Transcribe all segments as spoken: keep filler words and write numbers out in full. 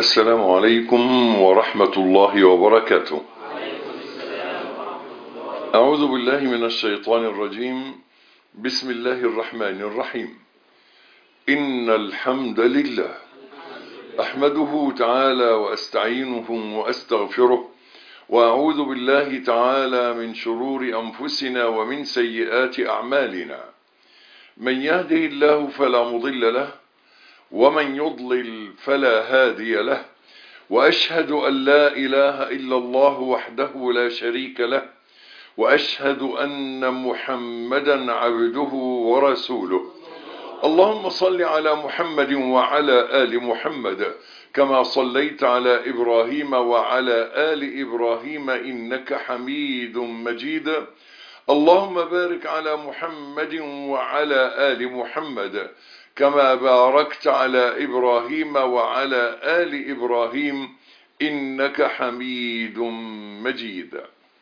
السلام عليكم ورحمة الله وبركاته. أعوذ بالله من الشيطان الرجيم. بسم الله الرحمن الرحيم. إن الحمد لله أحمده تعالى وأستعينه وأستغفره، وأعوذ بالله تعالى من شرور أنفسنا ومن سيئات أعمالنا. من يهده الله فلا مضل له، ومن يضلل فلا هادي له، وأشهد أن لا إله إلا الله وحده لا شريك له، وأشهد أن محمدا عبده ورسوله. اللهم صل على محمد وعلى آل محمد كما صليت على إبراهيم وعلى آل إبراهيم إنك حميد مجيد. اللهم بارك على محمد وعلى آل محمد كما باركت على إبراهيم وعلى آل إبراهيم إنك حميد مجيد.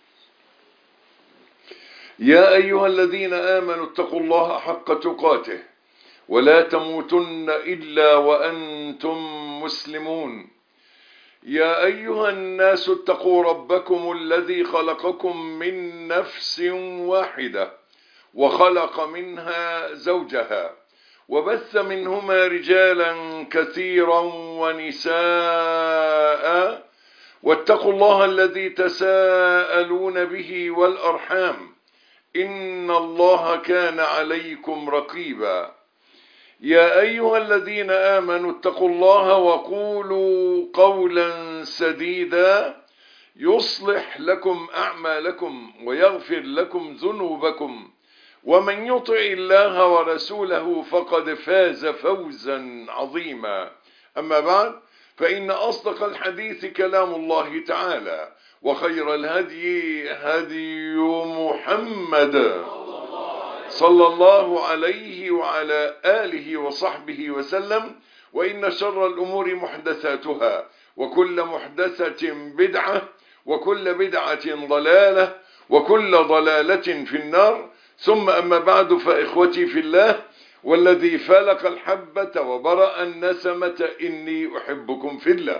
يا أيها الذين آمنوا اتقوا الله حق تقاته ولا تموتن إلا وأنتم مسلمون. يا أيها الناس اتقوا ربكم الذي خلقكم من نفس واحدة وخلق منها زوجها وبث منهما رجالا كثيرا ونساء، واتقوا الله الذي تساءلون به والأرحام إن الله كان عليكم رقيبا. يا أيها الذين آمنوا اتقوا الله وقولوا قولا سديدا يصلح لكم أعمالكم ويغفر لكم ذنوبكم، ومن يطع الله ورسوله فقد فاز فوزا عظيما. أما بعد، فإن أصدق الحديث كلام الله تعالى، وخير الهدي هدي محمد صلى الله عليه وعلى آله وصحبه وسلم، وإن شر الأمور محدثاتها، وكل محدثة بدعة، وكل بدعة ضلالة، وكل ضلالة في النار. ثم أما بعد، فإخوتي في الله والذي فلق الحبة وبرأ النسمة إني أحبكم في الله،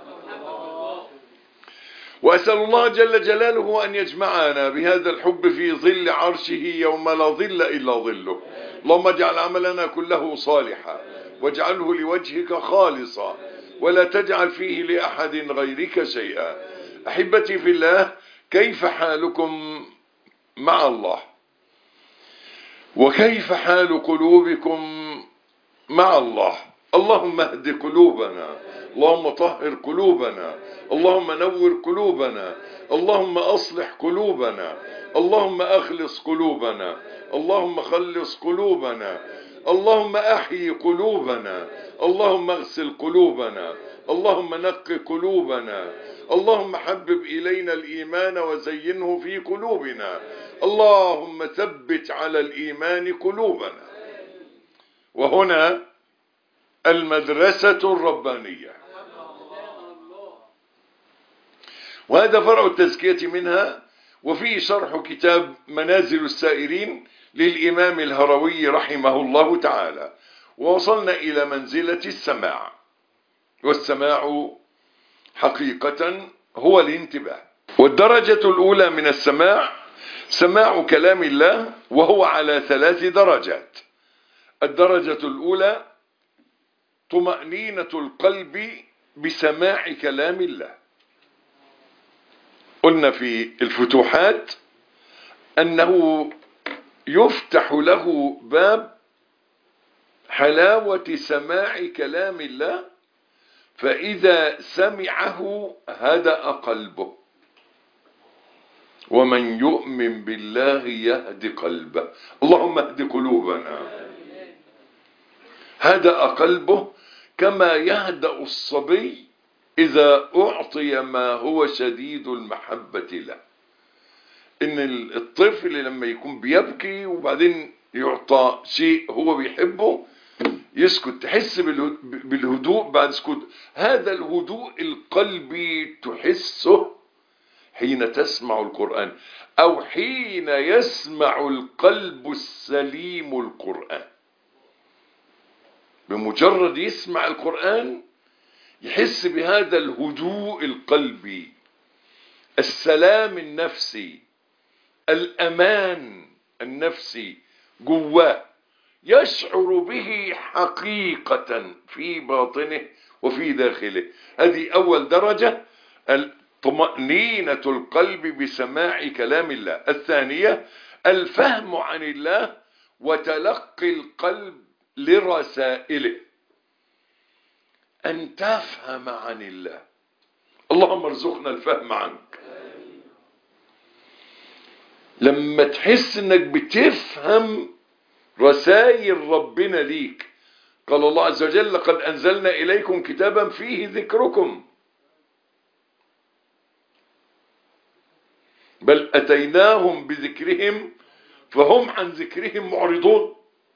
وأسأل الله جل جلاله أن يجمعنا بهذا الحب في ظل عرشه يوم لا ظل إلا ظله. اللهم اجعل عملنا كله صالحا، واجعله لوجهك خالصا، ولا تجعل فيه لأحد غيرك شيئا. أحبتي في الله، كيف حالكم مع الله؟ وكيف حال قلوبكم مع الله؟ اللهم اهد قلوبنا، اللهم طهر قلوبنا، اللهم نور قلوبنا، اللهم أصلح قلوبنا، اللهم أخلص قلوبنا، اللهم خلص قلوبنا، اللهم أحيي قلوبنا، اللهم اغسل قلوبنا، اللهم نقي قلوبنا، اللهم حبب إلينا الإيمان وزينه في قلوبنا، اللهم ثبت على الإيمان قلوبنا. وهنا المدرسة الربانية، وهذا فرع التزكية منها، وفيه شرح كتاب منازل السائرين للإمام الهروي رحمه الله تعالى. ووصلنا إلى منزلة السماع، والسماع حقيقة هو الانتباه. والدرجة الأولى من السماع سماع كلام الله، وهو على ثلاث درجات. الدرجة الأولى طمأنينة القلب بسماع كلام الله. قلنا في الفتوحات أنه يفتح له باب حلاوة سماع كلام الله، فإذا سمعه هدأ قلبه. ومن يؤمن بالله يهد قلبه. اللهم اهد قلوبنا. هدأ قلبه كما يهدأ الصبي إذا أعطي ما هو شديد المحبة له. إن الطفل لما يكون بيبكي وبعدين يعطى شيء هو بيحبه يسكت، تحس بالهدوء بعد سكوت. هذا الهدوء القلبي تحسه حين تسمع القرآن، أو حين يسمع القلب السليم القرآن. بمجرد يسمع القرآن يحس بهذا الهدوء القلبي، السلام النفسي، الأمان النفسي جواه، يشعر به حقيقة في باطنه وفي داخله. هذه أول درجة، طمأنينة القلب بسماع كلام الله. الثانية الفهم عن الله وتلقي القلب لرسائله، أن تفهم عن الله. اللهم ارزقنا الفهم عنك. لما تحس انك بتفهم رسائل ربنا ليك، قال الله عز وجل لقد أنزلنا إليكم كتابا فيه ذكركم بل أتيناهم بذكرهم فهم عن ذكرهم معرضون.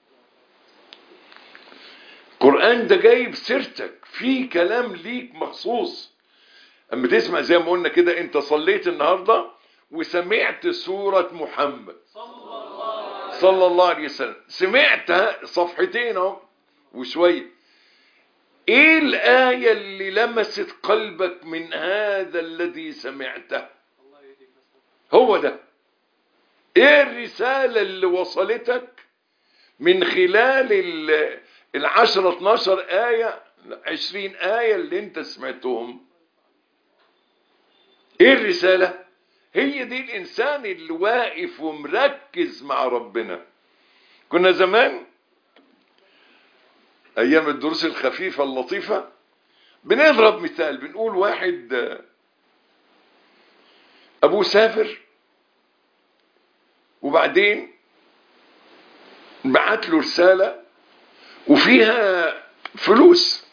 القرآن ده جايب سيرتك، في كلام ليك مخصوص. اما تسمع زي ما قلنا كده، انت صليت النهاردة وسمعت سورة محمد صلى الله عليه وسلم، سمعتها صفحتين اهو وشوية، ايه الآية اللي لمست قلبك من هذا الذي سمعته؟ هو ده. ايه الرسالة اللي وصلتك من خلال العشرة اتناشر آية عشرين آية اللي انت سمعتهم؟ ايه الرسالة؟ هي دي الانسان اللي واقف ومركز مع ربنا. كنا زمان ايام الدروس الخفيفة اللطيفة بنضرب مثال، بنقول واحد ابوه سافر وبعدين بعت له رسالة وفيها فلوس،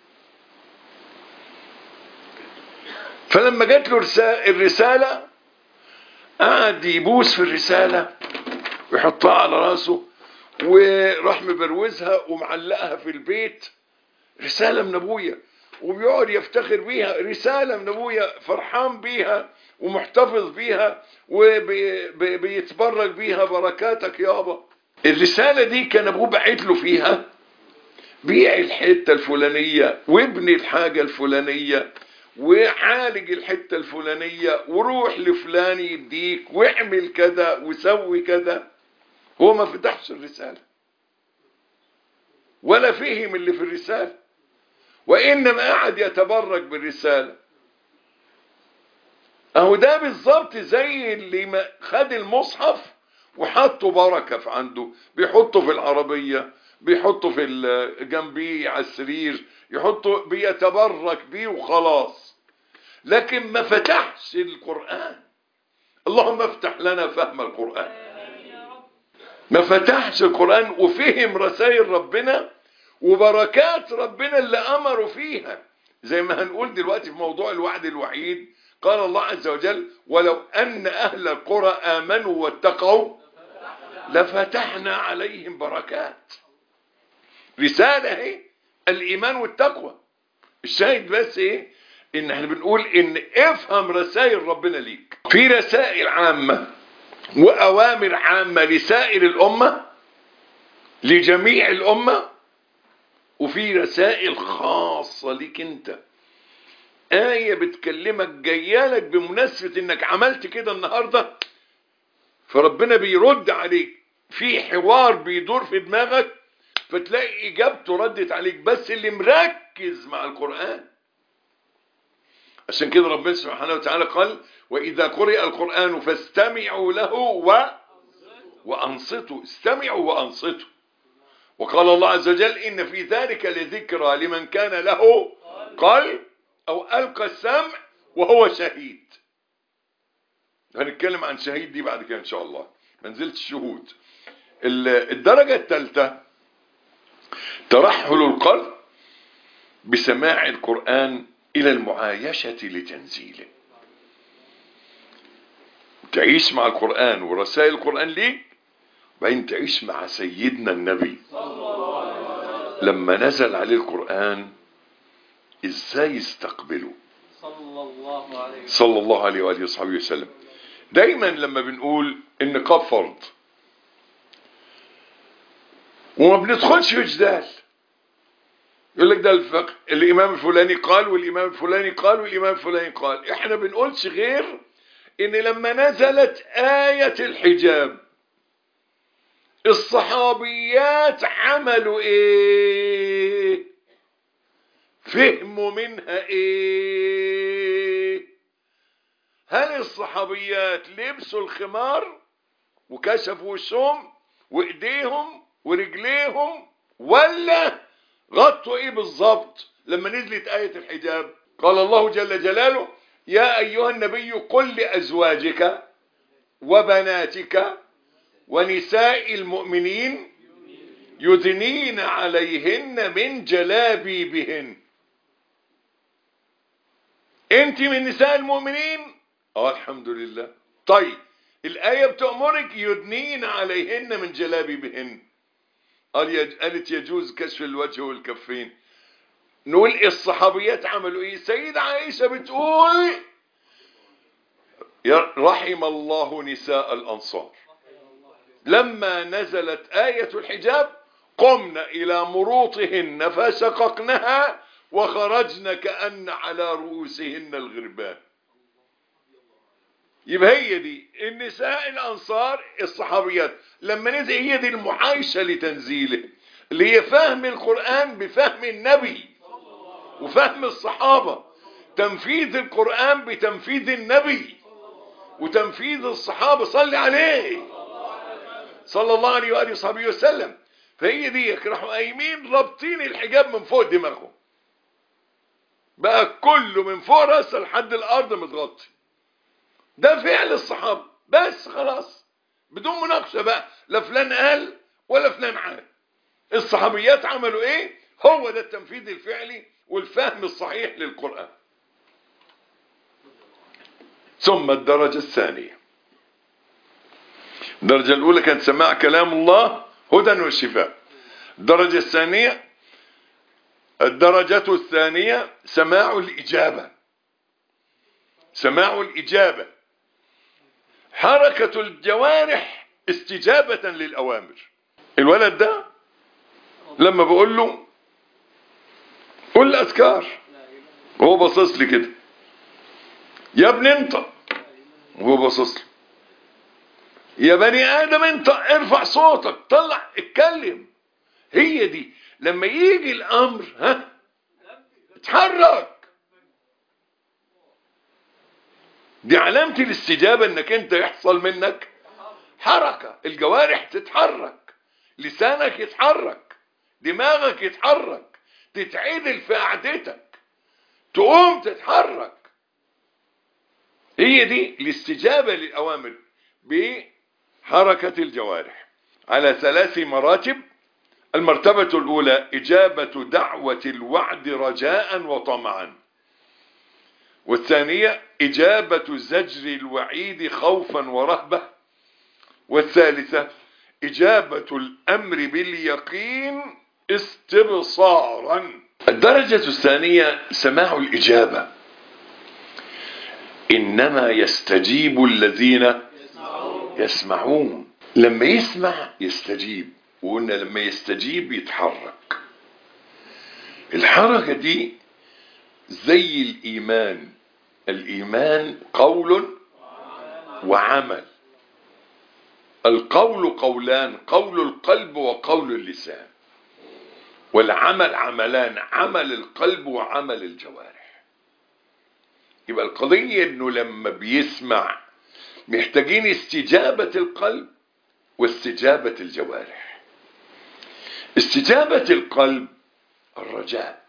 فلما جات له الرسالة قعد يبوس في الرسالة ويحطها على راسه، وراح مبروزها ومعلقها في البيت، رسالة من ابويا، وبيقعد يفتخر بيها، رسالة من ابويا، فرحان بيها ومحتفظ بيها وبيتبرك بيها، بركاتك يابا. الرسالة دي كان ابوه بعت له فيها بيع الحتة الفلانية وابني الحاجة الفلانية وعالج الحتة الفلانية وروح لفلان يديك واعمل كذا وسوي كذا. هو ما فتحش الرسالة ولا فهم اللي في الرسالة، وإنما قاعد يتبرك بالرسالة. اهو ده بالظبط زي اللي خد المصحف وحطه بركة في عنده، بيحطه في العربية، بيحطه في جنبيه على السرير، يحطه بيتبرك بيه وخلاص، لكن ما فتحش القرآن. اللهم افتح لنا فهم القرآن. ما فتحش القرآن وفهم رسائل ربنا وبركات ربنا اللي أمروا فيها، زي ما هنقول دلوقتي في موضوع الوعد الوعيد. قال الله عز وجل ولو أن أهل القرى آمنوا واتقوا لفتحنا عليهم بركات. رسالة اهي، الإيمان والتقوى. الشاهد بس ايه؟ ان احنا بنقول ان افهم رسائل ربنا ليك. في رسائل عامة وأوامر عامة لسائر الأمة، لجميع الأمة، وفي رسائل خاصة ليك انت. آية بتكلمك جايالك بمناسبة انك عملت كده النهاردة، فربنا بيرد عليك في حوار بيدور في دماغك، فتلاقي اجابته ردت عليك، بس اللي مركز مع القرآن. عشان كده ربنا سبحانه وتعالى قال وإذا قرئ القرآن فاستمعوا له و... وأنصتوا. استمعوا وأنصتوا. وقال الله عز وجل إن في ذلك لذكرى لمن كان له قلب أو ألقى السمع وهو شهيد. هنتكلم عن شهيد دي بعد كده إن شاء الله، منزلة الشهود. الدرجة الثالثة ترحل القلب بسماع القرآن إلى المعايشة لتنزيله. تعيش مع القرآن ورسائل القرآن ليك، وبعدين تعيش مع سيدنا النبي لما نزل عليه القرآن ازاي يستقبله صلى الله عليه وآله وصحبه وسلم. دايما لما بنقول النقاب فرض وما بندخلش في جدال، يقول لك ده الفقه، الامام الفلاني قال والامام الفلاني قال والامام الفلاني قال. احنا بنقولش غير ان لما نزلت آية الحجاب الصحابيات عملوا ايه؟ فهموا منها ايه؟ هل الصحابيات لبسوا الخمار وكشفوا وشهم وايديهم ورجليهم، ولا غطوا ايه بالظبط لما نزلت آية الحجاب؟ قال الله جل جلاله: يا ايها النبي قل لازواجك وبناتك ونساء المؤمنين يدنين عليهن من جلابيبهن. انت من نساء المؤمنين؟ اه الحمد لله. طيب الآية بتأمرك يدنين عليهن من جلابيبهن، قالت يجوز كشف الوجه والكفين. نقول الصحابيات عملوا ايه؟ سيدة عائشة بتقول: رحم الله نساء الأنصار لما نزلت آية الحجاب قمنا إلى مروطهن فشققنها وخرجن كأن على رؤوسهن الغربان. يبقى هي دي النساء الأنصار الصحابيات لما نزل، هي دي المعايشة لتنزيله، اللي هي فهم القرآن بفهم النبي وفهم الصحابة، تنفيذ القرآن بتنفيذ النبي وتنفيذ الصحابة صلي عليه صلى الله عليه وآله وصحبه وسلم. فهي دي راحوا قايمين رابطين الحجاب من فوق دماغهم، بقى كله من فوق راسه لحد الأرض متغطي. ده فعل الصحابة بس خلاص، بدون مناقشة بقى، لا فلان قال ولا فلان عاد. الصحابيات عملوا ايه؟ هو ده التنفيذ الفعلي والفهم الصحيح للقرآن. ثم الدرجة الثانية، الدرجة الأولى كانت سماع كلام الله هدى وشفاء. الدرجة الثانية الدرجة الثانية سماع الإجابة. سماع الإجابة حركة الجوارح استجابة للأوامر. الولد ده لما بقول له قل أذكار وهو باصص لي كده، يا ابني انت، وهو باصص لي، يا بني آدم انت ارفع صوتك طلع اتكلم. هي دي لما يجي الأمر ها اتحرك، دي علامة الاستجابة، انك انت يحصل منك حركة، الجوارح تتحرك، لسانك يتحرك، دماغك يتحرك، تتعدل في قعدتك، تقوم تتحرك. هي دي الاستجابة للأوامر بحركة الجوارح على ثلاث مراتب. المرتبة الأولى إجابة دعوة الوعد رجاء وطمعا، والثانية إجابة زجر الوعيد خوفا ورهبة، والثالثة إجابة الأمر باليقين استبصارا. الدرجة الثانية سماع الإجابة. إنما يستجيب الذين يسمعون. لما يسمع يستجيب، وقلنا لما يستجيب يتحرك. الحركة دي زي الإيمان، الإيمان قول وعمل. القول قولان، قول القلب وقول اللسان، والعمل عملان، عمل القلب وعمل الجوارح. يبقى القضية انه لما بيسمع محتاجين استجابة القلب واستجابة الجوارح. استجابة القلب الرجاء،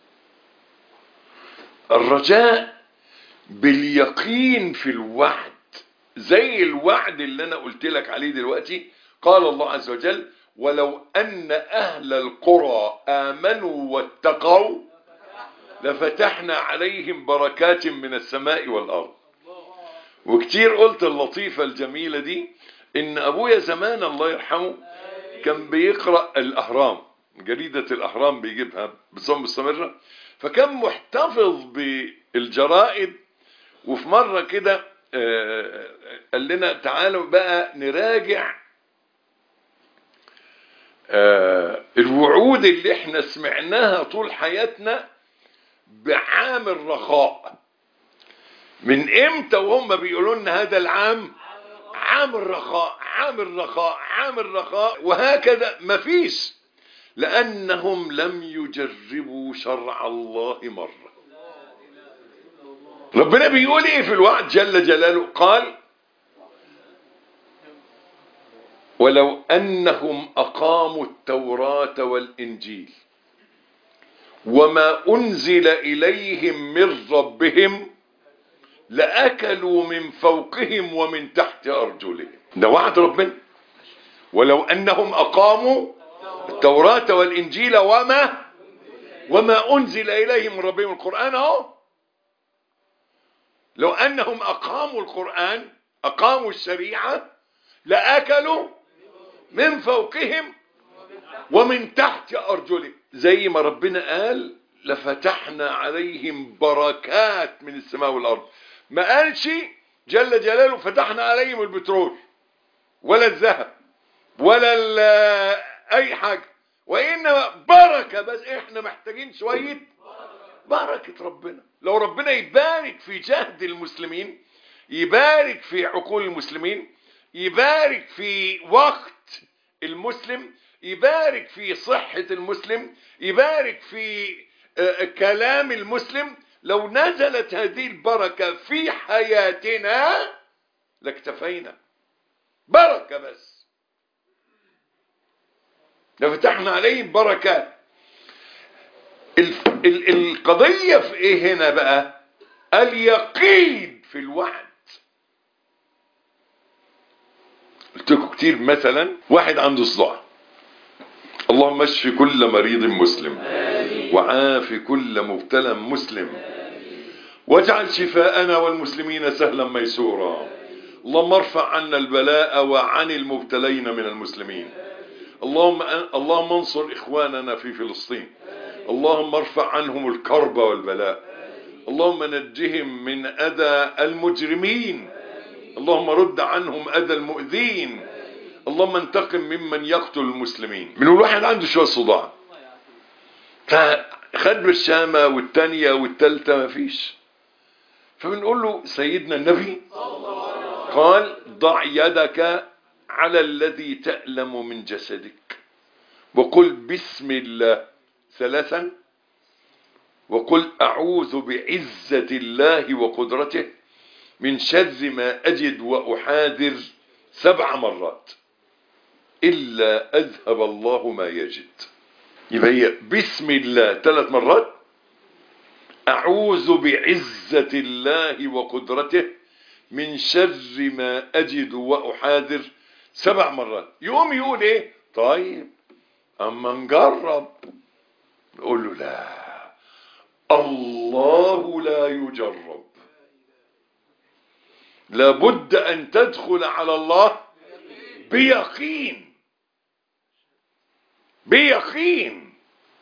الرجاء باليقين في الوعد، زي الوعد اللي انا قلت لك عليه دلوقتي. قال الله عز وجل: ولو ان اهل القرى امنوا واتقوا لفتحنا عليهم بركات من السماء والارض. وكتير قلت اللطيفة الجميلة دي، ان ابويا زمان الله يرحمه كان بيقرأ الاهرام، جريدة الاهرام بيجيبها بصوم مستمرة، فكان محتفظ بالجرائد. وفي مرة كده قال لنا تعالوا بقى نراجع آه الوعود اللي احنا سمعناها طول حياتنا بعام الرخاء، من امتى وهم بيقولوا لنا هذا العام عام الرخاء عام الرخاء عام الرخاء وهكذا؟ مفيش، لأنهم لم يجربوا شرع الله مرة. ربنا بيقول ايه في الوعد جل جلاله؟ قال ولو أنهم أقاموا التوراة والإنجيل وما أنزل إليهم من ربهم لأكلوا من فوقهم ومن تحت أرجلهم. ده وعد ربنا، ولو أنهم أقاموا التوراة والإنجيل وما وما أنزل إليهم من ربهم. القرآن اهو، لو أنهم أقاموا القرآن، أقاموا الشريعة، لأكلوا من فوقهم ومن تحت أرجلهم. زي ما ربنا قال لفتحنا عليهم بركات من السماء والأرض. ما قالش جل جلاله فتحنا عليهم البترول ولا الذهب ولا أي حاجة، وإنما بركة بس. إحنا محتاجين شوية بركة ربنا. لو ربنا يبارك في جهد المسلمين، يبارك في عقول المسلمين، يبارك في وقت المسلم، يبارك في صحة المسلم، يبارك في كلام المسلم، لو نزلت هذه البركة في حياتنا لاكتفينا. بركة بس، لفتحنا عليهم بركات. القضية في ايه هنا بقى؟ اليقين في الوعد. قلت لكم كتير، مثلا واحد عنده صداع، اللهم اشف كل مريض مسلم وعاف كل مبتلى مسلم واجعل شفاءنا والمسلمين سهلا ميسورا. اللهم ارفع عنا البلاء وعن المبتلين من المسلمين. اللهم اللهم انصر اخواننا في فلسطين. اللهم ارفع عنهم الكرب والبلاء. اللهم نجهم من اذى المجرمين. اللهم رد عنهم اذى المؤذين. اللهم انتقم ممن يقتل المسلمين. من الواحد عنده شويه صداع، فخد بالشامه والثانيه والثالثه ما فيش، فبنقول له سيدنا النبي قال ضع يدك على الذي تألم من جسدك وقل بسم الله ثلاثا وقل أعوذ بعزة الله وقدرته من شر ما أجد وأحاذر سبع مرات إلا أذهب الله ما يجد. يبقى هي بسم الله ثلاث مرات، أعوذ بعزة الله وقدرته من شر ما أجد وأحاذر سبع مرات. يقوم يقول إيه؟ طيب أما نجرب. نقول له لا، الله لا يجرب، لابد أن تدخل على الله بيقين. بيقين.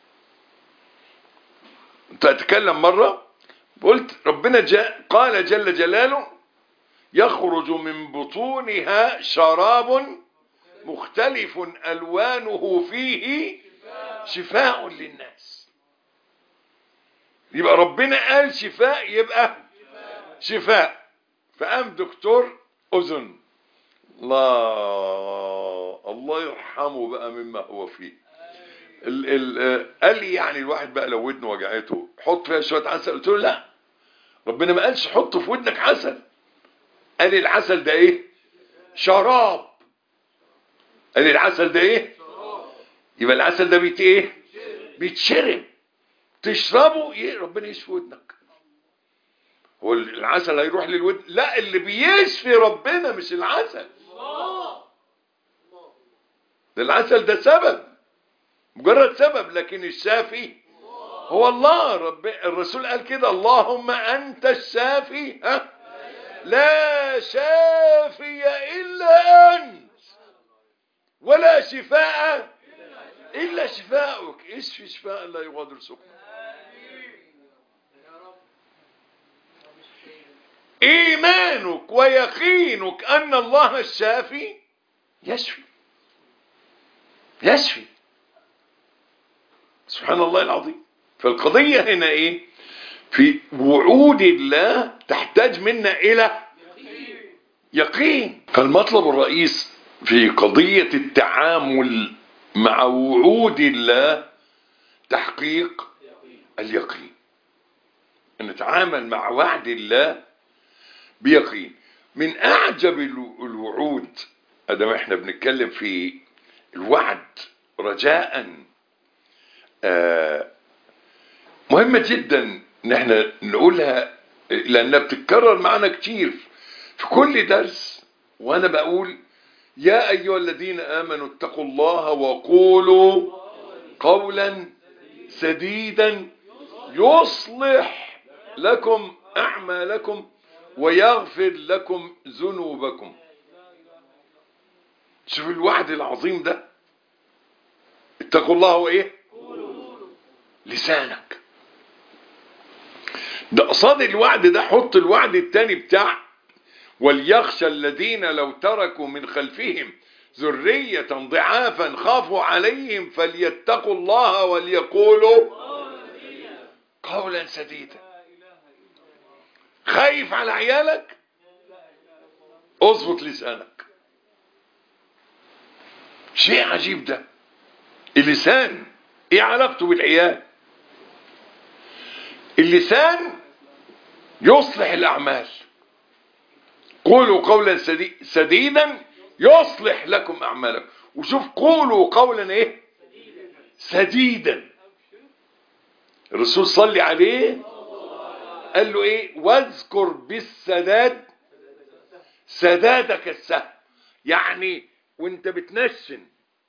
تتكلم مرة قلت ربنا جاء قال جل جلاله يخرج من بطونها شراب مختلف ألوانه فيه شفاء للناس. يبقى ربنا قال شفاء، يبقى شفاء. فقام دكتور أذن، الله الله يرحمه بقى مما هو فيه، ال ال قال لي يعني الواحد بقى لو ودنه وجعته حط فيها شويه عسل. قلت له لا، ربنا ما قالش حط في ودنك عسل، قال العسل ده ايه؟ شراب. قال العسل ده ايه؟ يبقى العسل ده بيت ايه؟ بيتشرب، تشربه ايه؟ ربنا يشفي ودنك. هو العسل هيروح للودن؟ لا، اللي بيشفي ربنا مش العسل. ده العسل ده سبب، مجرد سبب، لكن الشافي هو الله. رب الرسول قال كده اللهم انت الشافي ها لا شافي الا انت ولا شفاء الا شفاءك. اشفي شفاء لا يغادر سقما. ايمانك ويقينك ان الله الشافي يشفي. يشفي سبحان الله العظيم. فالقضية هنا ايه؟ في وعود الله تحتاج منا الى يقين. فالمطلب الرئيس في قضية التعامل مع وعود الله تحقيق اليقين، ان نتعامل مع وعد الله بيقين. من اعجب الوعود، ادام احنا بنتكلم في الوعد رجاء، آه مهمة جدا ان احنا نقولها لانها بتتكرر معنا كتير في كل درس، وانا بقول يا ايها الذين امنوا اتقوا الله وقولوا قولا سديدا يصلح لكم اعمالكم ويغفر لكم ذنوبكم. شوف الوعد العظيم ده، اتقوا الله وايه؟ لسانك. ده قصاد الوعد ده حط الوعد التاني بتاع وليخشى الذين لو تركوا من خلفهم ذرية ضعافا خافوا عليهم فليتقوا الله وليقولوا قولا سديدا. خايف على عيالك؟ اظبط لسانك. شيء عجيب ده. اللسان ايه علاقته بالعيال؟ اللسان يصلح الاعمال. قولوا قولا سديدا يصلح لكم اعمالكم. وشوف قولوا قولا ايه؟ سديدا. الرسول صلي عليه قال له ايه؟ واذكر بالسداد سدادك السهم. يعني وانت بتنشن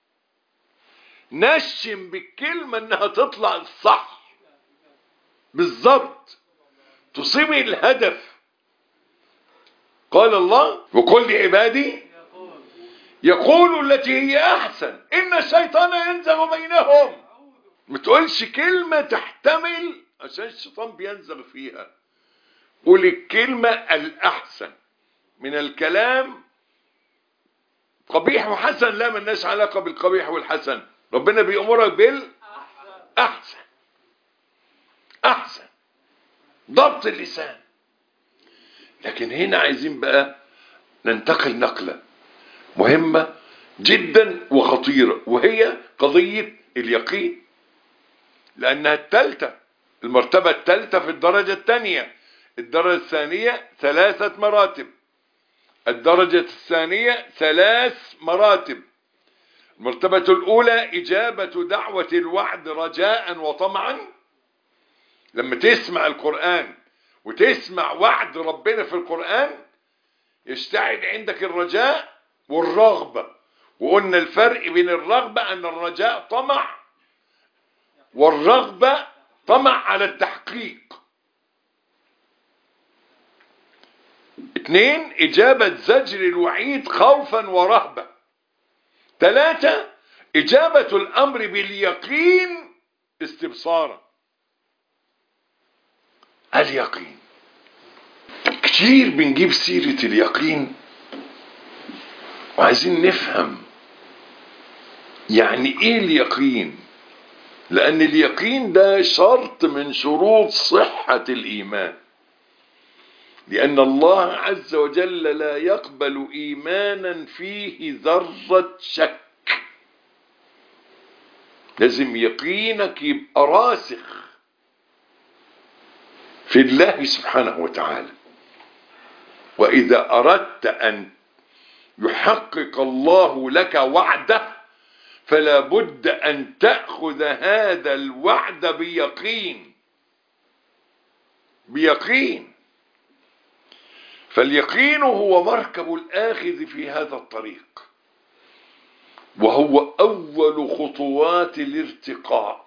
نشن بالكلمة انها تطلع الصح بالظبط، تصيب الهدف. قال الله وقل لعبادي يقولوا التي هي احسن ان الشيطان ينزغ بينهم. ما تقولش كلمة تحتمل عشان الشيطان بينزغ فيها. قول الكلمة الاحسن من الكلام. قبيح وحسن لا ملناش علاقة بالقبيح والحسن، ربنا بيأمرك بالاحسن. احسن ضبط اللسان. لكن هنا عايزين بقى ننتقل نقلة مهمة جدا وخطيرة، وهي قضية اليقين، لأنها الثالثة، المرتبة الثالثة في الدرجة الثانية. الدرجة الثانية ثلاثة مراتب، الدرجة الثانية ثلاث مراتب. المرتبة الأولى إجابة دعوة الوعد رجاء وطمعا. لما تسمع القرآن وتسمع وعد ربنا في القرآن يشتعل عندك الرجاء والرغبة. وقلنا الفرق بين الرغبة أن الرجاء طمع والرغبة طمع على التحقيق. اثنين إجابة زجر الوعيد خوفا ورهبة. ثلاثة إجابة الأمر باليقين استبصارا. اليقين كتير بنجيب سيرة اليقين وعايزين نفهم يعني ايه اليقين، لأن اليقين ده شرط من شروط صحة الإيمان. لأن الله عز وجل لا يقبل إيمانا فيه ذرة شك. لازم يقينك يبقى راسخ في الله سبحانه وتعالى. وإذا أردت أن يحقق الله لك وعده فلا بد أن تأخذ هذا الوعد بيقين. بيقين. فاليقين هو مركب الآخذ في هذا الطريق، وهو أول خطوات الارتقاء.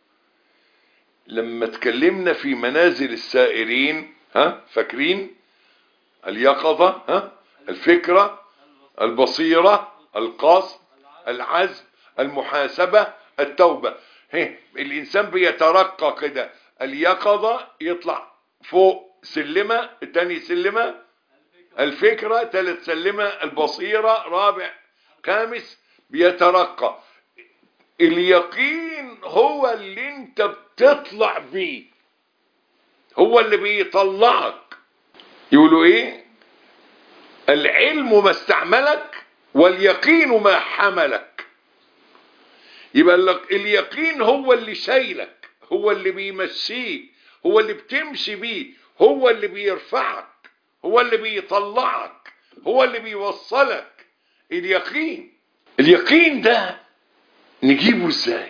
لما تكلمنا في منازل السائرين، ها فاكرين؟ اليقظة، ها الفكرة، البصيرة، القصد، العزم، المحاسبة، التوبة. هي الإنسان بيترقى كده. اليقظة يطلع فوق سلمة، الثاني سلمة الفكرة، ثالث سلمة البصيرة، رابع خامس بيترقى. اليقين هو اللي انت بتطلع بيه، هو اللي بيطلعك. يقولوا ايه؟ العلم ما استعملك واليقين ما حملك. يبقى اليقين هو اللي شايلك، هو اللي بيمشيك، هو اللي بتمشي بيه، هو اللي بيرفعك، هو اللي بيطلعك، هو اللي بيوصلك. اليقين اليقين ده نجيبه ازاي؟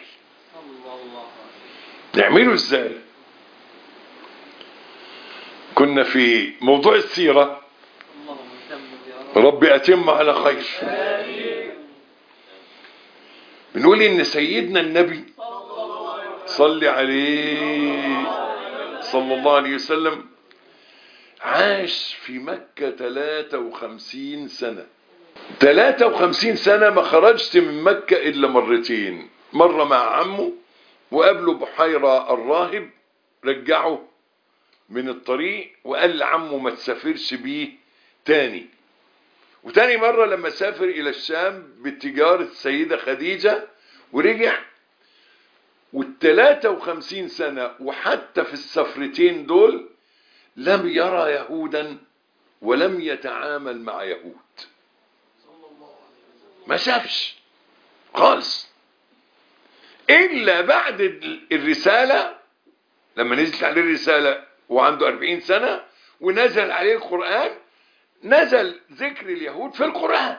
نعمله ازاي؟ كنا في موضوع السيرة، ربي أتم على خير. بنقول إن سيدنا النبي صلي عليه صلى الله عليه وسلم عاش في مكة ثلاثة وخمسين سنة. ثلاثة وخمسين سنة ما خرجت من مكة إلا مرتين، مرة مع عمه وقابله بحيرة الراهب، رجعه من الطريق وقال لعمه ما تسافرش بيه تاني. وتاني مرة لما سافر إلى الشام بتجارة السيدة خديجة ورجع. والثلاثة وخمسين سنة وحتى في السفرتين دول لم يرى يهودا ولم يتعامل مع يهود، ما شافش خالص إلا بعد الرسالة، لما نزلت عليه الرسالة وعنده أربعين سنة ونزل عليه القرآن، نزل ذكر اليهود في القرآن.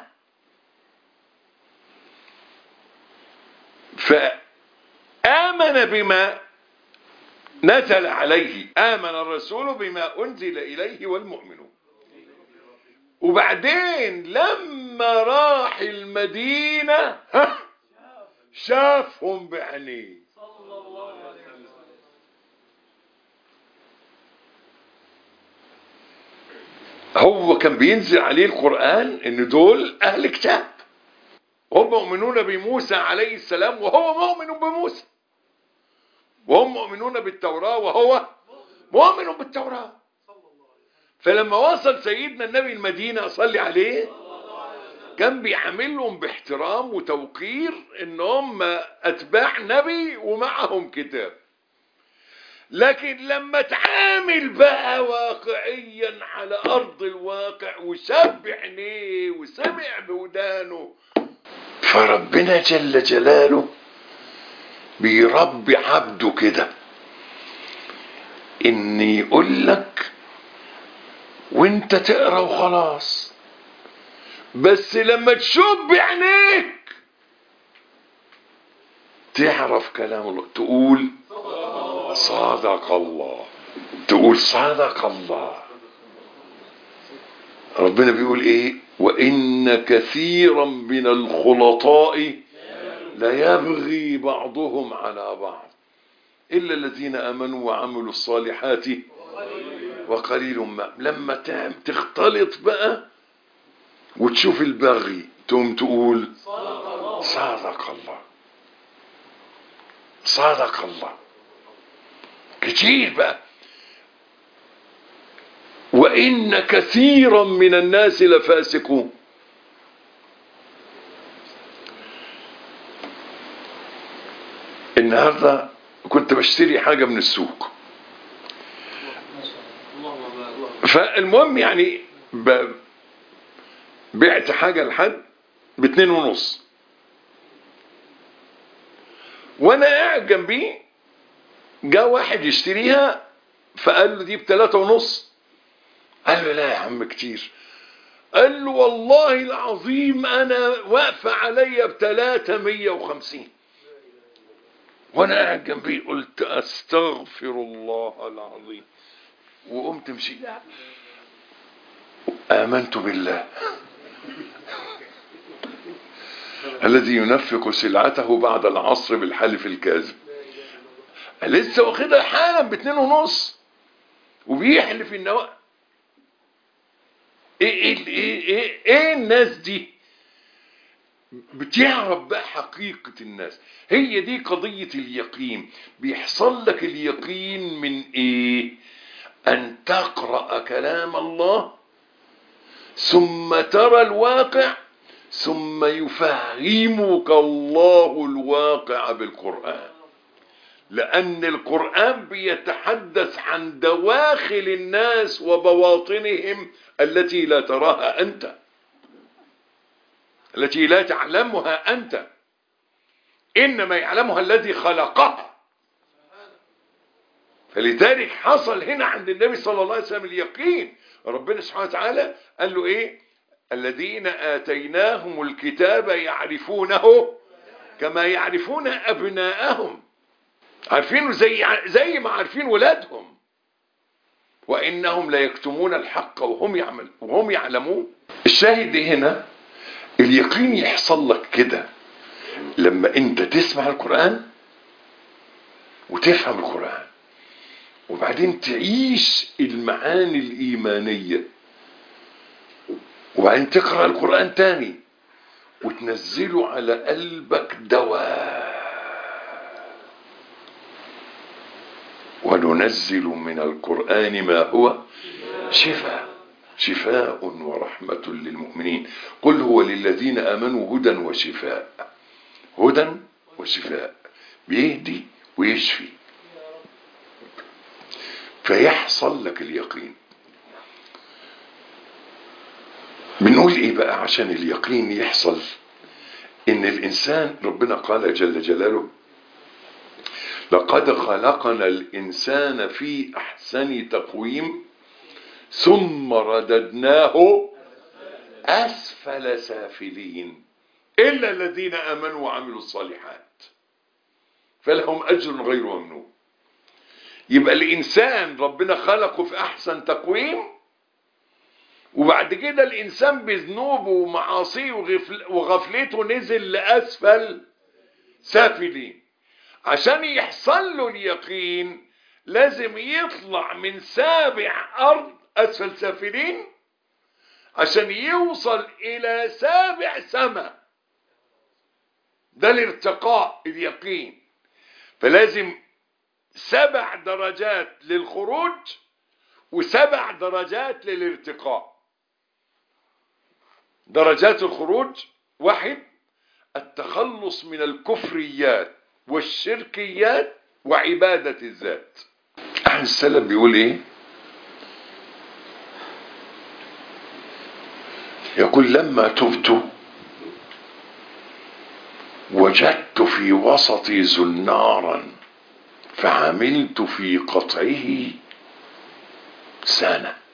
فآمن بما نزل عليه، آمن الرسول بما أنزل إليه والمؤمنون. وبعدين لما راح المدينة شافهم بعينيه. هو كان بينزل عليه القرآن ان دول اهل كتاب، هم مؤمنون بموسى عليه السلام وهو مؤمن بموسى، وهم مؤمنون بالتوراة وهو مؤمن بالتوراة. فلما وصل سيدنا النبي المدينة صلي عليه كان بيعاملهم باحترام وتوقير ان هم اتباع نبي ومعهم كتاب. لكن لما تعامل بقى واقعيا على ارض الواقع وشاف بعينيه وسمع بودانه، فربنا جل جلاله بيربي عبده كده ان يقول لك وانت تقرا وخلاص، بس لما تشوف بعينيك تعرف كلام الله، تقول صادق الله، تقول صادق الله. ربنا بيقول ايه؟ وان كثيرا من الخلطاء ليبغي بعضهم على بعض الا الذين امنوا وعملوا الصالحات وقليل ما. لما تختلط بقى وتشوف البغي تقوم تقول صادق الله، صادق الله. كتير بقى. وإن كثيرا من الناس لفاسقون. النهارده كنت بشتري حاجة من السوق، فالمهم يعني بعت حاجة لحد باتنين ونص، وانا قاعد جنبيه جاء واحد يشتريها فقال له دي بتلاتة ونص. قال له لا يا عم كتير. قال له والله العظيم انا واقفة عليا بتلاتة مية وخمسين. وانا قاعد جنبيه قلت استغفر الله العظيم، وقمت مشيت. آمنت بالله الذي ينفق سلعته بعد العصر بالحلف الكاذب. لسه واخدها حالا باتنين ونص وبيحلف النواة. ايه ايه ايه ايه, إيه الناس دي بتعرف بقى حقيقة الناس. هي دي قضية اليقين. بيحصل لك اليقين من ايه؟ ان تقرأ كلام الله ثم ترى الواقع ثم يفهمك الله الواقع بالقرآن، لأن القرآن بيتحدث عن دواخل الناس وبواطنهم التي لا تراها أنت، التي لا تعلمها أنت، إنما يعلمها الذي خلقها. فلذلك حصل هنا عند النبي صلى الله عليه وسلم اليقين. ربنا سبحانه وتعالى قال له إيه؟ الذين آتيناهم الكتاب يعرفونه كما يعرفون أبناءهم، عارفينه زي زي ما عارفين ولادهم، وإنهم لا يكتمون الحق وهم يعمل وهم يعلمون. الشاهد هنا اليقين يحصل لك كده لما انت تسمع القرآن وتفهم القرآن، وبعدين تعيش المعاني الإيمانية، وبعدين تقرأ القرآن تاني وتنزله على قلبك دواء. وننزل من القرآن ما هو شفاء شفاء ورحمة للمؤمنين، قل هو للذين آمنوا هدى وشفاء. هدى وشفاء، بيهدي ويشفي، فيحصل لك اليقين. بنقول ايه بقى عشان اليقين يحصل؟ ان الانسان ربنا قال جل جلاله لقد خلقنا الانسان في احسن تقويم ثم رددناه اسفل سافلين الا الذين امنوا وعملوا الصالحات فلهم اجر غير ممنون. يبقى الانسان ربنا خلقه في احسن تقويم، وبعد كده الانسان بذنوبه ومعاصيه وغفلته نزل لاسفل سافلين. عشان يحصل له اليقين لازم يطلع من سابع ارض اسفل سافلين عشان يوصل الى سابع سماء. ده الارتقاء اليقين. فلازم سبع درجات للخروج وسبع درجات للارتقاء. درجات الخروج: واحد، التخلص من الكفريات والشركيات وعبادة الذات. أهل السلف بيقول ايه؟ يقول لما تبت وجدت في وسطي زنارا فعملت في قطعه سنة.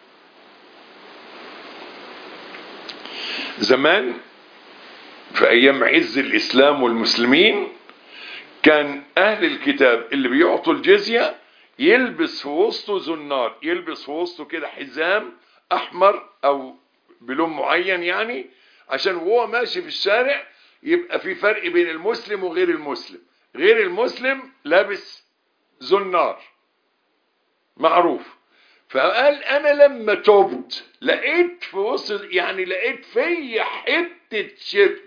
زمان في ايام عز الاسلام والمسلمين كان اهل الكتاب اللي بيعطوا الجزية يلبس في وسطه زنار، يلبس في وسطه كده حزام احمر او بلون معين، يعني عشان وهو ماشي في الشارع يبقى في فرق بين المسلم وغير المسلم. غير المسلم لابس زنار معروف. فقال انا لما تبت لقيت في وسط، يعني لقيت في حتة شرك.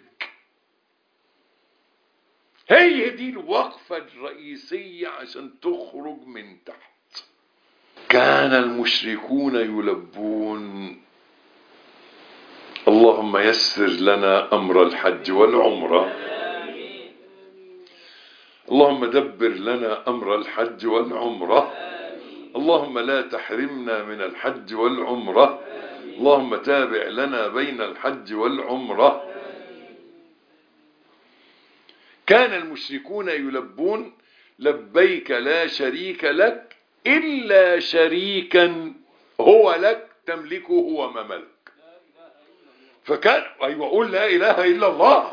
هي دي الوقفة الرئيسية عشان تخرج من تحت. كان المشركون يلبون اللهم يسر لنا امر الحج والعمرة، اللهم دبر لنا امر الحج والعمرة، اللهم لا تحرمنا من الحج والعمرة، اللهم تابع لنا بين الحج والعمرة. كان المشركون يلبون لبيك لا شريك لك إلا شريكا هو لك تملكه هو ما ملك. فكان أيوة قول لا إله إلا الله.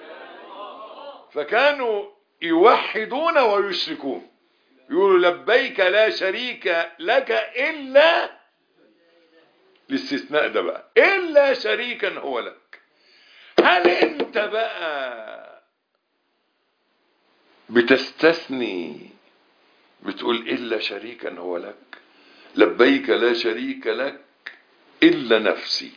فكانوا يوحدون ويشركون، يقولوا لبيك لا شريك لك إلا، الاستثناء ده بقى إلا شريكا هو لك. هل أنت بقى بتستثني بتقول إلا شريكا هو لك؟ لبيك لا شريك لك إلا نفسي.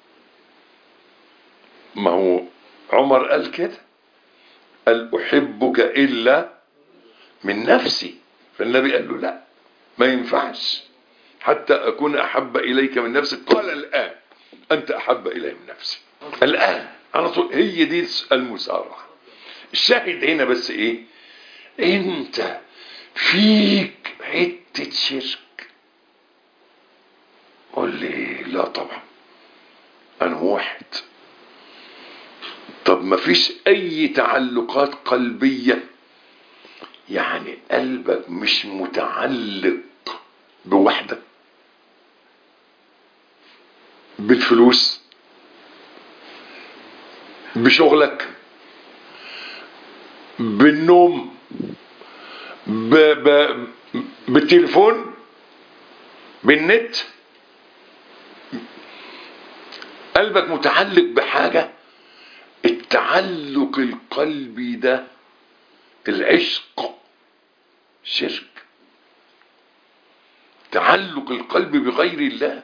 ما هو عمر قال كده، قال أحبك إلا من نفسي. فالنبي قال له لا، ما ينفعش حتى أكون أحب إليك من نفسك. قال الآن أنت أحب إلي من نفسي الآن. على طول. هي دي المسارعة. الشاهد هنا بس ايه؟ انت فيك حتة شرك. قول لي لا طبعا انا موحد. طب ما فيش اي تعلقات قلبية؟ يعني قلبك مش متعلق بوحدة، بالفلوس، بشغلك، بالنوم، ب... ب... بالتليفون، بالنت؟ قلبك متعلق بحاجة؟ التعلق القلبي ده العشق شرك. تعلق القلب بغير الله.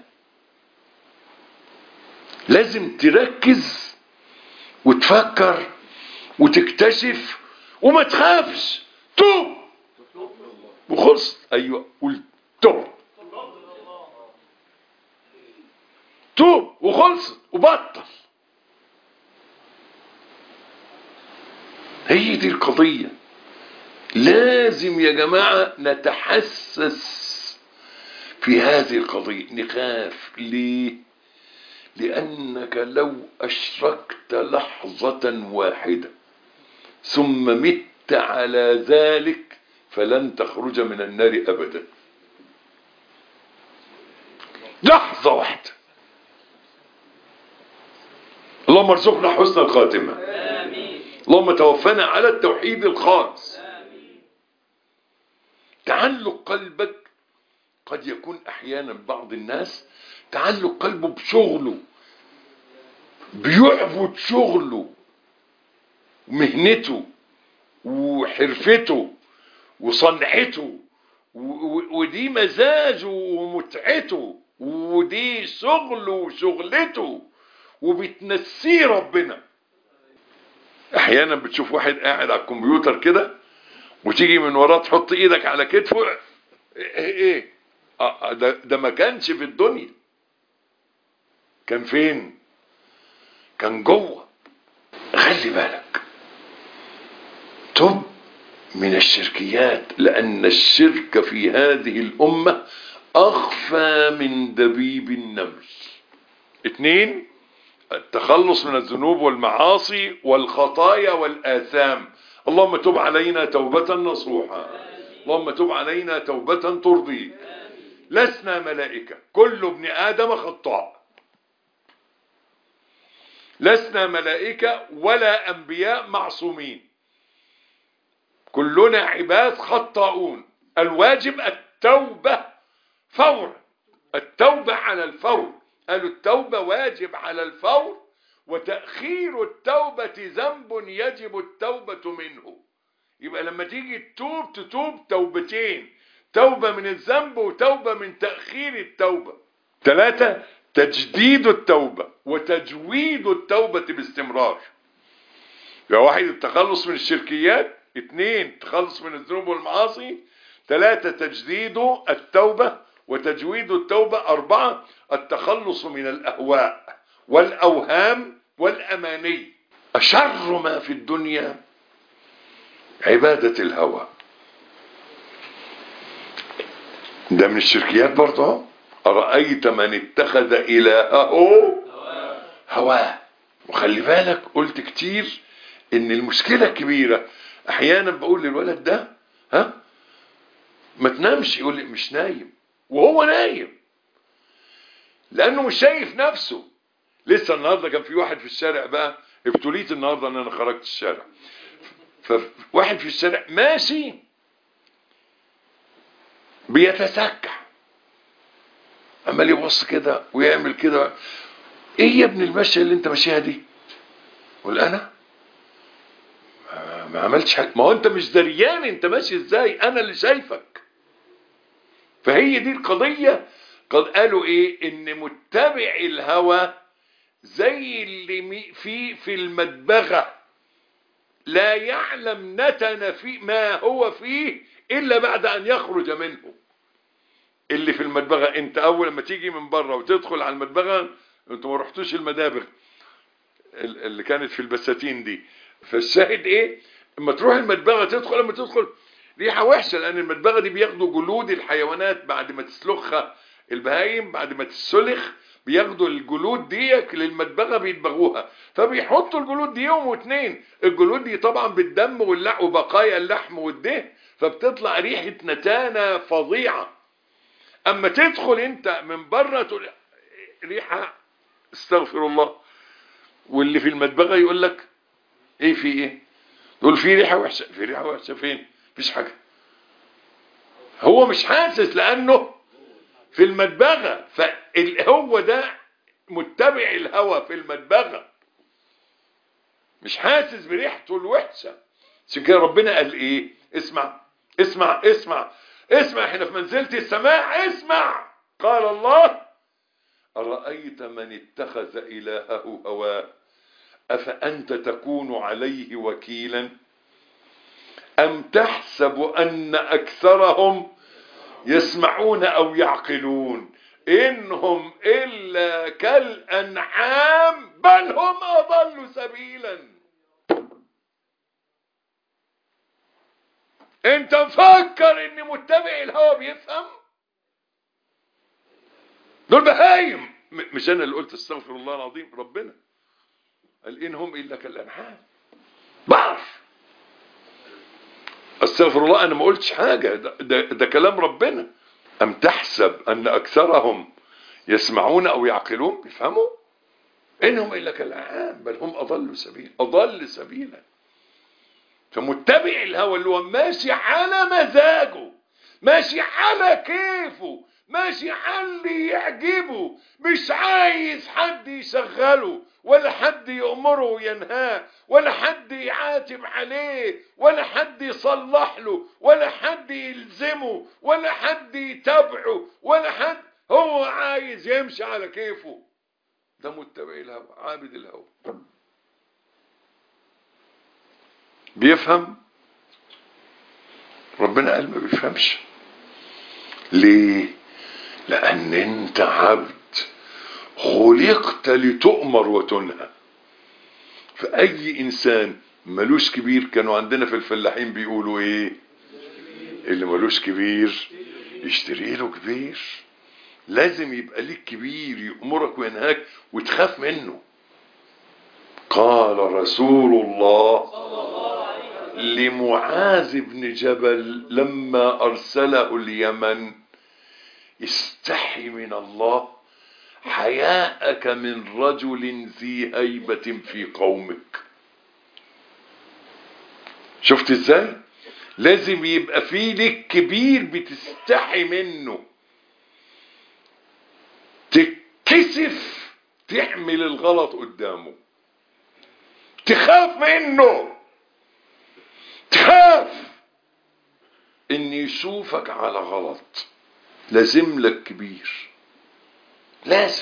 لازم تركز وتفكر وتكتشف وما تخافش. توب وخلص. ايوه قول توب. توب وخلص وبطل. هي دي القضية. لازم يا جماعة نتحسس في هذه القضية. نخاف ليه؟ لأنك لو أشركت لحظة واحدة ثم مت على ذلك فلن تخرج من النار أبدا. لحظة واحدة. اللهم ارزقنا حسن الخاتمة. آمين. اللهم توفنا على التوحيد الخالص. آمين. تعلق قلبك قد يكون أحيانا بعض الناس تعلق قلبه بشغله، بيعبد شغله ومهنته وحرفته وصنعته، ودي مزاجه ومتعته، ودي شغله وشغلته، وبتنسيه ربنا. احيانا بتشوف واحد قاعد على الكمبيوتر كده وتيجي من وراه تحط ايدك على كتفه. ايه ايه آه ده, ده ما كانش في الدنيا. كان فين؟ كان جوه. خلي بالك. تب من الشركيات، لأن الشرك في هذه الأمة أخفى من دبيب النمل. اثنين، التخلص من الذنوب والمعاصي والخطايا والآثام. اللهم تب علينا توبة نصوحا. اللهم تب علينا توبة ترضيك. لسنا ملائكة، كل ابن آدم خطاء. لسنا ملائكة ولا أنبياء معصومين، كلنا عباد خطاؤون. الواجب التوبة فورا. التوبة على الفور. قالوا التوبة واجب على الفور، وتأخير التوبة ذنب يجب التوبة منه. يبقى لما تيجي تتوب تتوب توبتين، توبة من الذنب وتوبة من تأخير التوبة. ثلاثة، تجديد التوبة وتجويد التوبة باستمرار. يبقى واحد التخلص من الشركيات، اثنين التخلص من الذنوب والمعاصي، ثلاثة تجديد التوبة وتجويد التوبة، أربعة التخلص من الأهواء والأوهام والأماني. أشر ما في الدنيا عبادة الهوى. ده من الشركيات برضه. أرأيت من اتخذ إلهه هواه. وخلي بالك قلت كتير ان المشكلة كبيرة. احيانا بقول للولد ده ها ما تنامش، يقول لي مش نايم، وهو نايم لانه مش شايف نفسه. لسه النهاردة كان في واحد في الشارع، بقى ابتليت النهاردة ان انا خرجت الشارع، فواحد في الشارع ماشي بيتسكع، عمال يبص كده ويعمل كده. ايه يا ابن المشي اللي انت ماشيها دي؟ قول انا ما عملتش حاجه. ما هو انت مش دريان انت ماشي ازاي، انا اللي شايفك. فهي دي القضيه. قد قالوا ايه؟ ان متبع الهوى زي اللي في في المدبغه لا يعلم نتن في ما هو فيه الا بعد ان يخرج منه. اللي في المدبغه، انت اول ما تيجي من بره وتدخل على المدبغه، انتوا ما رحتوش المدابغ، اللي كانت في البساتين دي. فالشاهد ايه؟ اما تروح المدبغه تدخل، لما تدخل ريحه وحشه، لان المدبغه دي بياخدوا جلود الحيوانات بعد ما تسلخها البهايم، بعد ما تسلخ بياخدوا الجلود دي للمدبغه بيدبغوها، فبيحطوا الجلود دي يوم واتنين. الجلود دي طبعا بالدم واللحم وبقايا اللحم والدهن، فبتطلع ريحه نتانه فظيعه. اما تدخل انت من بره تقول ريحه استغفر الله، واللي في المدبغه يقول لك ايه في ايه؟ تقول في ريحه وحشه. في ريحه وحشه فين؟ مفيش حاجه. هو مش حاسس لانه في المدبغه، فهو ده متبع الهوى في المدبغه، مش حاسس بريحته الوحشه. عشان كده ربنا قال ايه؟ اسمع اسمع اسمع اسمع، احنا في منزله السماع. اسمع، قال الله: أرأيت من اتخذ إلهه هواه أفأنت تكون عليه وكيلا أم تحسب أن أكثرهم يسمعون أو يعقلون إنهم إلا كالأنعام بل هم أضل سبيلا. أنت مفكر إن متبع الهوى بيفهم؟ دول بهايم. مش أنا اللي قلت استغفر الله العظيم، ربنا قال إنهم إلا كالأنعام. بعرف استغفر الله، أنا ما قلتش حاجة، ده, ده, ده كلام ربنا. أم تحسب أن أكثرهم يسمعون أو يعقلون، بيفهموا؟ إنهم إلا كالأنعام بل هم أضل سبيلا. أضل سبيلا. فمتبع الهوى اللي هو ماشي على مزاجه، ماشي على كيفه، ماشي على اللي يعجبه، مش عايز حد يشغله ولا حد يأمره وينهاه ولا حد يعاتب عليه ولا حد يصلح له ولا حد يلزمه ولا حد يتابعه ولا حد، هو عايز يمشي على كيفه. ده متبع الهوى، عابد الهوى. بيفهم؟ ربنا قال ما بيفهمش. ليه؟ لأن انت عبد خلقت لتؤمر وتنهى. فأي إنسان ملوش كبير، كانوا عندنا في الفلاحين بيقولوا ايه؟ اللي ملوش كبير يشتري له كبير. لازم يبقى ليك كبير يأمرك وينهاك وتخاف منه. قال رسول الله لمعاذ بن جبل لما أرسله اليمن: استحي من الله حياءك من رجل ذي هيبة في قومك. شفت ازاي؟ لازم يبقى في لك كبير بتستحي منه، تتكسف تعمل الغلط قدامه، تخاف منه، تخاف ان يشوفك على غلط. لازم لك كبير، لازم.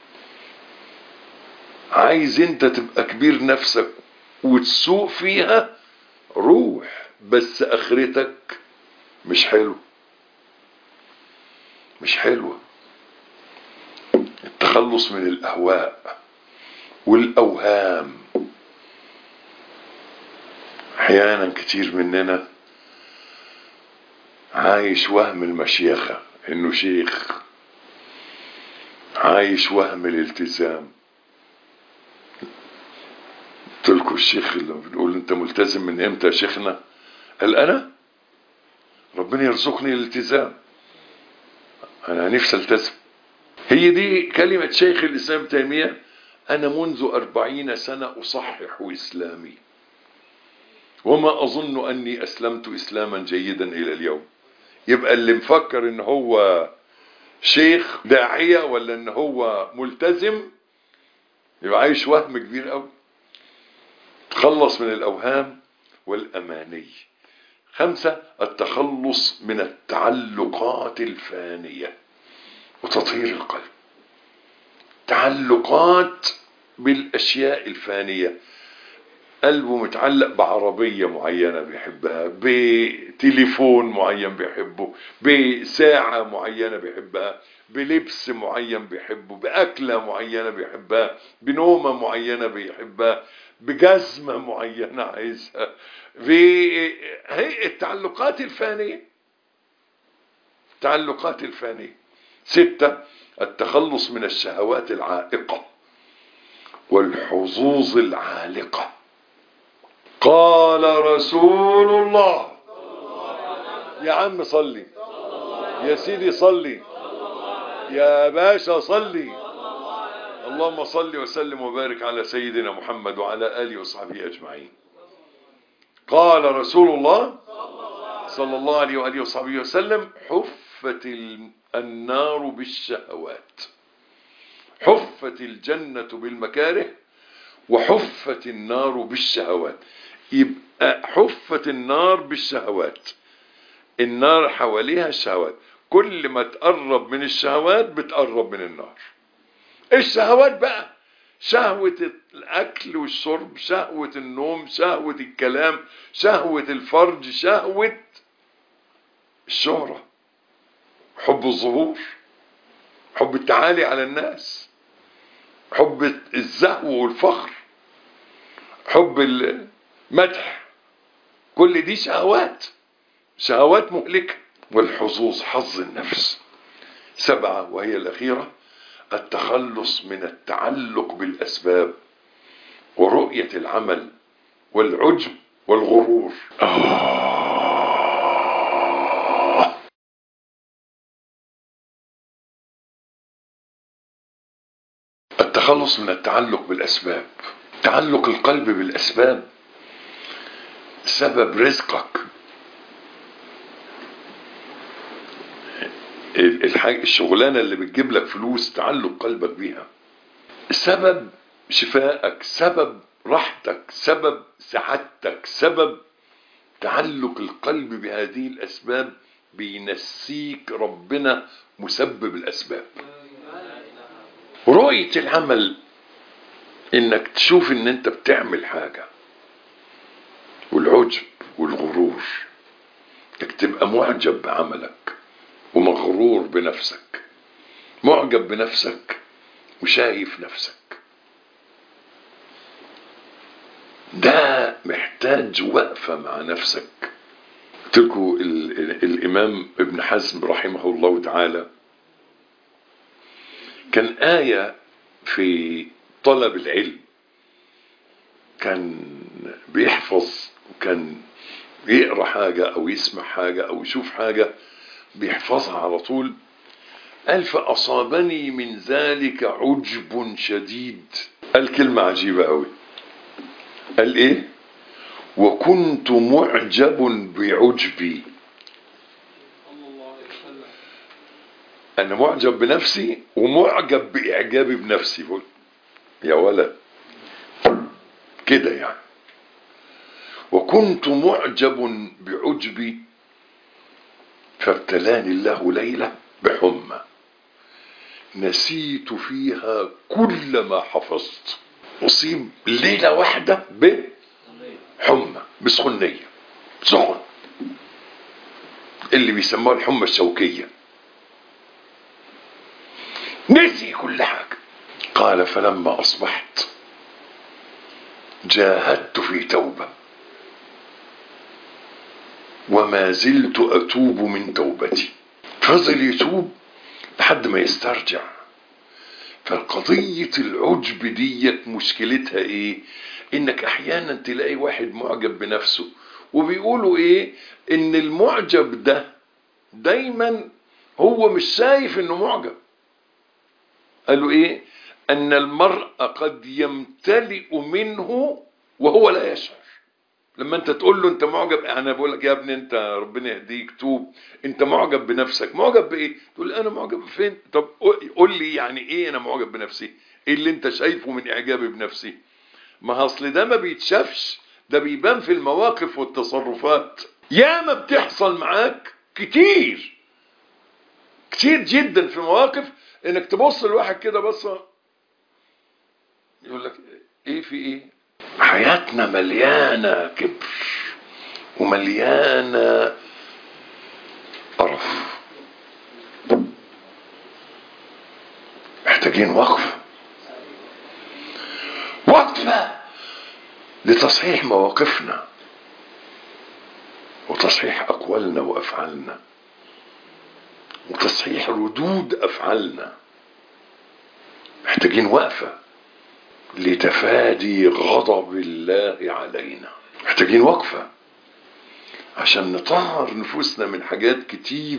عايز انت تبقى كبير نفسك وتسوق فيها، روح، بس اخرتك مش حلو، مش حلوة. التخلص من الاهواء والاوهام. احيانا كتير مننا عايش وهم المشيخة، انه شيخ، عايش وهم الالتزام. قلت لكم الشيخ اللي بنقول انت ملتزم من امتى يا شيخنا؟ قال انا ربنا يرزقني الالتزام، انا نفسي التزم. هي دي كلمة شيخ الاسلام ابن تيمية: انا منذ اربعين سنة اصحح اسلامي وما اظن اني اسلمت اسلاما جيدا الى اليوم. يبقى اللي مفكر ان هو شيخ داعية ولا ان هو ملتزم يبقى عايش وهم كبير قوي. تخلص من الاوهام والاماني. خمسة: التخلص من التعلقات الفانية وتطهير القلب. تعلقات بالاشياء الفانية. قلبه متعلق بعربية معينة بيحبها، بتليفون معين بيحبه، بساعة معينة بيحبها، بلبس معين بيحبه، بأكلة معينة بيحبها، بنومة معينة بيحبها، بجزمة معينة عايزها، في التعلقات الفانية. التعلقات الفانية. ستة، التخلص من الشهوات العائقة والحظوظ العالقة. قال رسول الله، يا عم صلي، يا سيدي صلي، يا باشا صلي، اللهم صل وسلم وبارك على سيدنا محمد وعلى آله وصحبه أجمعين. قال رسول الله صلى الله عليه وآله وصحبه وسلم: حفت النار بالشهوات، حفت الجنة بالمكاره، وحفت النار بالشهوات. يبقى حفت النار بالشهوات، النار حواليها الشهوات، كل ما تقرب من الشهوات بتقرب من النار. الشهوات بقى شهوة الأكل والشرب، شهوة النوم، شهوة الكلام، شهوة الفرج، شهوة الشهرة، حب الظهور، حب التعالي على الناس، حب الزهو والفخر، حب المدح، كل دي شهوات، شهوات مهلكة. والحظوظ حظ النفس. سبعة وهي الأخيرة: التخلص من التعلق بالأسباب ورؤية العمل والعجب والغرور. آه. التخلص من التعلق بالأسباب. تعلق القلب بالأسباب سبب رزقك. الشغلانة اللي بتجيب لك فلوس تعلق قلبك بيها سبب شفائك، سبب راحتك، سبب سعادتك، سبب تعلق القلب بهذه الأسباب بينسيك ربنا مسبب الأسباب. رؤية العمل، انك تشوف ان انت بتعمل حاجة، والعجب والغرور، انك تبقى معجب بعملك ومغرور بنفسك، معجب بنفسك وشايف نفسك. ده محتاج وقفة مع نفسك. تلكوا الإمام ابن حزم رحمه الله تعالى كان آية في طلب العلم، كان بيحفظ وكان يقرأ حاجة أو يسمع حاجة أو يشوف حاجة بيحفظها على طول. قال: فأصابني من ذلك عجب شديد. قال كلمة عجيبة أوي، قال إيه؟ وكنت معجب بعجبي. أنا معجب بنفسي ومعجب بإعجابي بنفسي. بقول يا ولد كده يعني. وكنت معجب بعجبي فابتلاني الله ليلة بحمى نسيت فيها كل ما حفظت. أصيب ليلة واحدة بحمى، بسخنية، سخن، اللي بيسموها الحمى الشوكية، نسي كل حاجة. قال: فلما أصبحت جاهدت في توبة وما زلت أتوب من توبتي. فضل يتوب لحد ما يسترجع. فالقضية العجب ديت مشكلتها ايه؟ انك احيانا تلاقي واحد معجب بنفسه، وبيقولوا ايه؟ ان المعجب ده دايما هو مش شايف انه معجب. قالوا ايه؟ ان المرء قد يمتلئ منه وهو لا يشعر. لما انت تقول له انت معجب، انا بقول لك يا ابني انت ربنا يهديك توب، انت معجب بنفسك. معجب بايه؟ تقول انا معجب فين؟ طب قول لي يعني ايه انا معجب بنفسي؟ ايه اللي انت شايفه من اعجابي بنفسي؟ ما اصل ده ما بيتشافش، ده بيبان في المواقف والتصرفات. يا ما بتحصل معاك كتير كتير جدا في مواقف انك تبص لواحد كده بصه يقول لك ايه في ايه؟ حياتنا مليانة كبر ومليانة قرف. محتاجين وقفة وقفة لتصحيح مواقفنا وتصحيح أقوالنا وأفعالنا وتصحيح ردود أفعالنا. محتاجين وقفة لتفادي غضب الله علينا. محتاجين وقفة عشان نطهر نفوسنا من حاجات كتير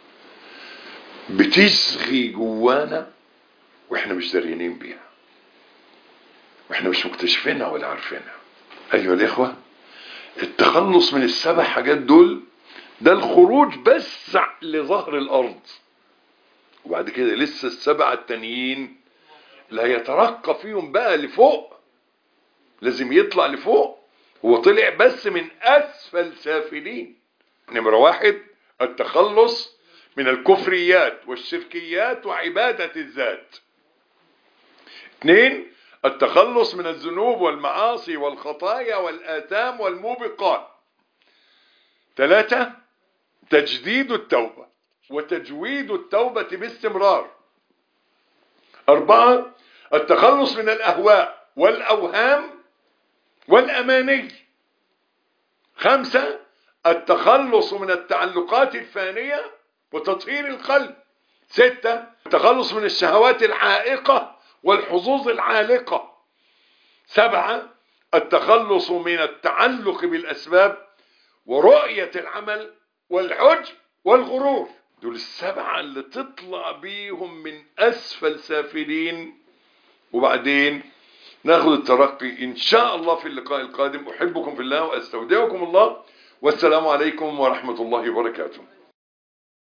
بتشغي جوانا واحنا مش داريين بيها واحنا مش مكتشفينها ولا عارفينها. ايها الاخوة، التخلص من السبع حاجات دول ده الخروج بس لظهر الارض، وبعد كده لسه السبعة التانيين اللي هيترقى فيهم بقى لفوق، لازم يطلع لفوق. هو طلع بس من اسفل سافلين. نمرة واحد التخلص من الكفريات والشركيات وعبادة الذات. اثنين التخلص من الذنوب والمعاصي والخطايا والآثام والموبقات. ثلاثة تجديد التوبة وتجويد التوبة باستمرار. أربعة التخلص من الأهواء والأوهام والأماني. خمسة التخلص من التعلقات الفانية وتطهير القلب. ستة التخلص من الشهوات العائقة والحظوظ العالقة. سبعة التخلص من التعلق بالأسباب ورؤية العمل والعجب والغرور. دول السبعة اللي تطلع بيهم من أسفل سافلين، وبعدين ناخذ الترقي إن شاء الله في اللقاء القادم. أحبكم في الله وأستودعكم الله، والسلام عليكم ورحمة الله وبركاته.